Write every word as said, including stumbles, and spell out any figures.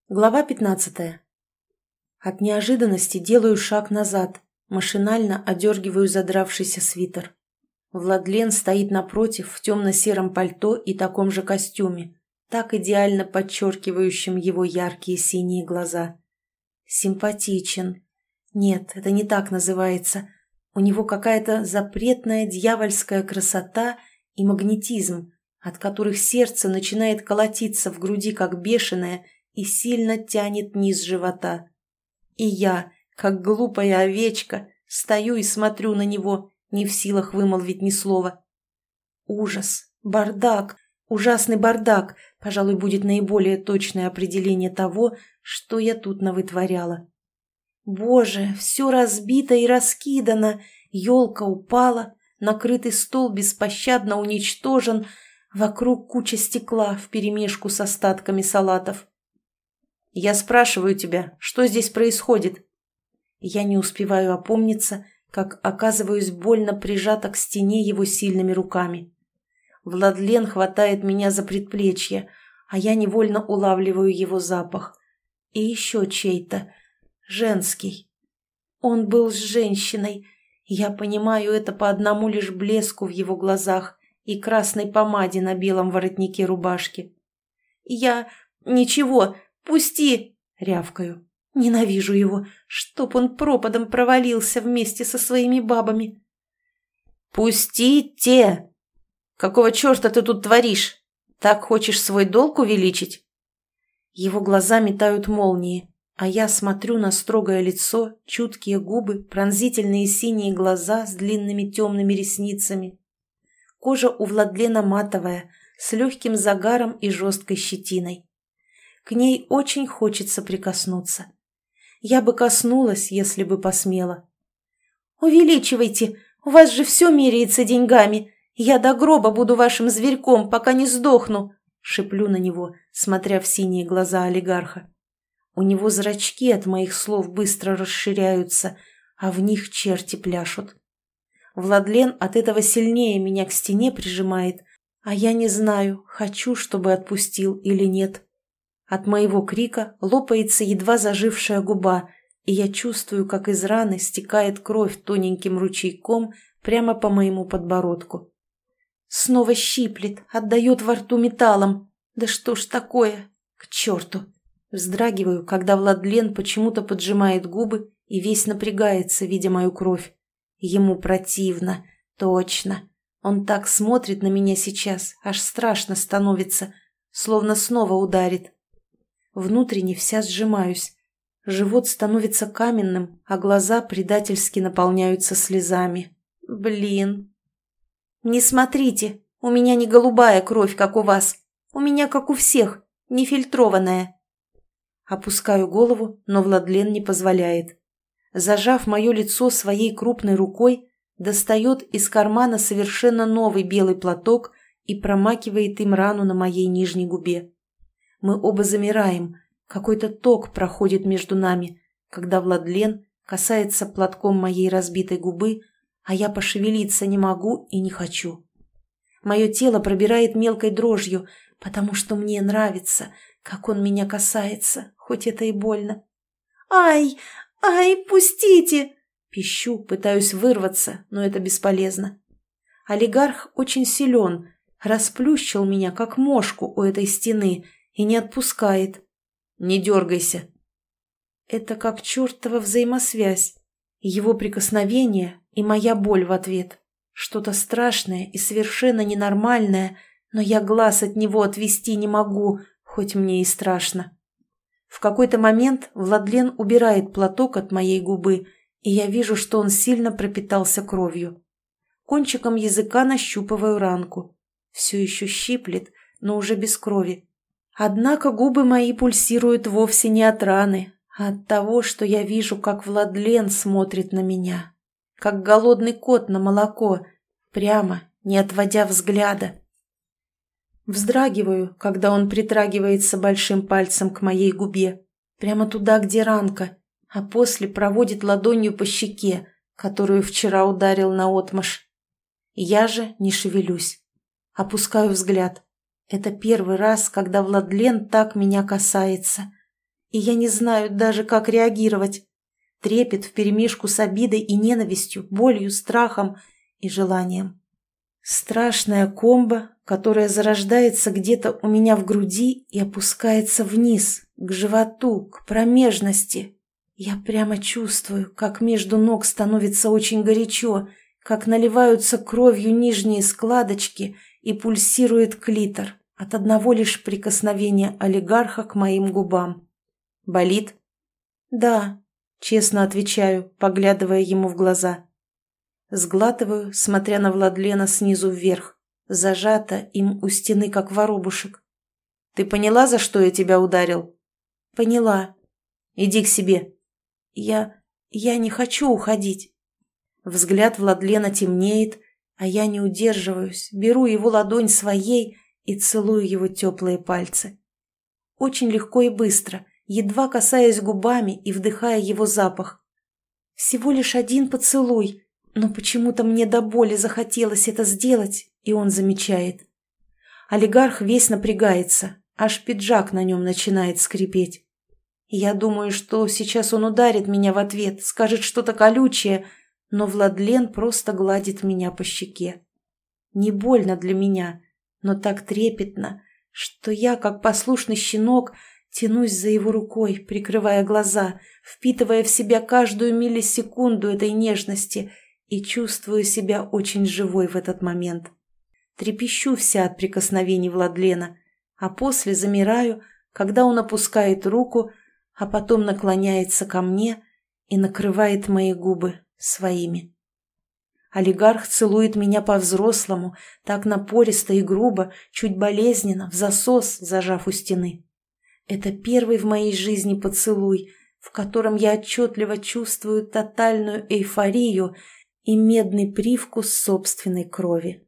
Глава пятнадцатая. От неожиданности делаю шаг назад, машинально одергиваю задравшийся свитер. Владлен стоит напротив в темно-сером пальто и таком же костюме, так идеально подчеркивающим его яркие синие глаза. Симпатичен. Нет, это не так называется. У него какая-то запретная дьявольская красота и магнетизм, от которых сердце начинает колотиться в груди как бешеное и сильно тянет низ живота. И я, как глупая овечка, стою и смотрю на него, не в силах вымолвить ни слова. Ужас, бардак, ужасный бардак, пожалуй, будет наиболее точное определение того, что я тут навытворяла. Боже, все разбито и раскидано, елка упала, накрытый стол беспощадно уничтожен, вокруг куча стекла вперемешку с остатками салатов. «Я спрашиваю тебя, что здесь происходит?» Я не успеваю опомниться, как оказываюсь больно прижата к стене его сильными руками. Владлен хватает меня за предплечье, а я невольно улавливаю его запах. И еще чей-то, женский. Он был с женщиной. Я понимаю это по одному лишь блеску в его глазах и красной помаде на белом воротнике рубашки. «Я... ничего... «Пусти!» — рявкаю. Ненавижу его, чтоб он пропадом провалился вместе со своими бабами. «Пустите! Какого черта ты тут творишь? Так хочешь свой долг увеличить?» Его глаза метают молнии, а я смотрю на строгое лицо, чуткие губы, пронзительные синие глаза с длинными темными ресницами. Кожа у Владлена матовая, с легким загаром и жесткой щетиной. К ней очень хочется прикоснуться. Я бы коснулась, если бы посмела. «Увеличивайте! У вас же все меряется деньгами! Я до гроба буду вашим зверьком, пока не сдохну!» Шиплю на него, смотря в синие глаза олигарха. У него зрачки от моих слов быстро расширяются, а в них черти пляшут. Владлен от этого сильнее меня к стене прижимает, а я не знаю, хочу, чтобы отпустил или нет. От моего крика лопается едва зажившая губа, и я чувствую, как из раны стекает кровь тоненьким ручейком прямо по моему подбородку. Снова щиплет, отдает во рту металлом. Да что ж такое? К черту! Вздрагиваю, когда Владлен почему-то поджимает губы и весь напрягается, видя мою кровь. Ему противно, точно. Он так смотрит на меня сейчас, аж страшно становится, словно снова ударит. Внутренне вся сжимаюсь. Живот становится каменным, а глаза предательски наполняются слезами. Блин. Не смотрите, у меня не голубая кровь, как у вас. У меня, как у всех, нефильтрованная. Опускаю голову, но Владлен не позволяет. Зажав мое лицо своей крупной рукой, достает из кармана совершенно новый белый платок и промакивает им рану на моей нижней губе. Мы оба замираем, какой-то ток проходит между нами, когда Владлен касается платком моей разбитой губы, а я пошевелиться не могу и не хочу. Мое тело пробирает мелкой дрожью, потому что мне нравится, как он меня касается, хоть это и больно. «Ай, ай, пустите!» Пищу, пытаюсь вырваться, но это бесполезно. Олигарх очень силен, расплющил меня, как мошку у этой стены, и не отпускает. «Не дергайся!» Это как чертова взаимосвязь. Его прикосновение и моя боль в ответ. Что-то страшное и совершенно ненормальное, но я глаз от него отвести не могу, хоть мне и страшно. В какой-то момент Владлен убирает платок от моей губы, и я вижу, что он сильно пропитался кровью. Кончиком языка нащупываю ранку. Все еще щиплет, но уже без крови. Однако губы мои пульсируют вовсе не от раны, а от того, что я вижу, как Владлен смотрит на меня, как голодный кот на молоко, прямо, не отводя взгляда. Вздрагиваю, когда он притрагивается большим пальцем к моей губе, прямо туда, где ранка, а после проводит ладонью по щеке, которую вчера ударил наотмашь. Я же не шевелюсь, опускаю взгляд. Это первый раз, когда Владлен так меня касается. и я не знаю даже, как реагировать. Трепет вперемешку с обидой и ненавистью, болью, страхом и желанием. Страшная комбо, которая зарождается где-то у меня в груди и опускается вниз, к животу, к промежности. Я прямо чувствую, как между ног становится очень горячо, как наливаются кровью нижние складочки и пульсирует клитор от одного лишь прикосновения олигарха к моим губам. Болит? Да, честно отвечаю, поглядывая ему в глаза. Сглатываю, смотря на Владлена снизу вверх, зажата им у стены, как воробушек. «Ты поняла, за что я тебя ударил?» «Поняла. Иди к себе». «Я... я не хочу уходить». Взгляд Владлена темнеет, а я не удерживаюсь, беру его ладонь своей и целую его теплые пальцы. Очень легко и быстро, едва касаясь губами и вдыхая его запах. Всего лишь один поцелуй, но почему-то мне до боли захотелось это сделать, и он замечает. Олигарх весь напрягается, аж пиджак на нем начинает скрипеть. Я думаю, что сейчас он ударит меня в ответ, скажет что-то колючее, но Владлен просто гладит меня по щеке. Не больно для меня, но так трепетно, что я, как послушный щенок, тянусь за его рукой, прикрывая глаза, впитывая в себя каждую миллисекунду этой нежности и чувствую себя очень живой в этот момент. Трепещу вся от прикосновений Владлена, а после замираю, когда он опускает руку, а потом наклоняется ко мне и накрывает мои губы своими. Олигарх целует меня по-взрослому, так напористо и грубо, чуть болезненно, в засос, зажав у стены. Это первый в моей жизни поцелуй, в котором я отчетливо чувствую тотальную эйфорию и медный привкус собственной крови.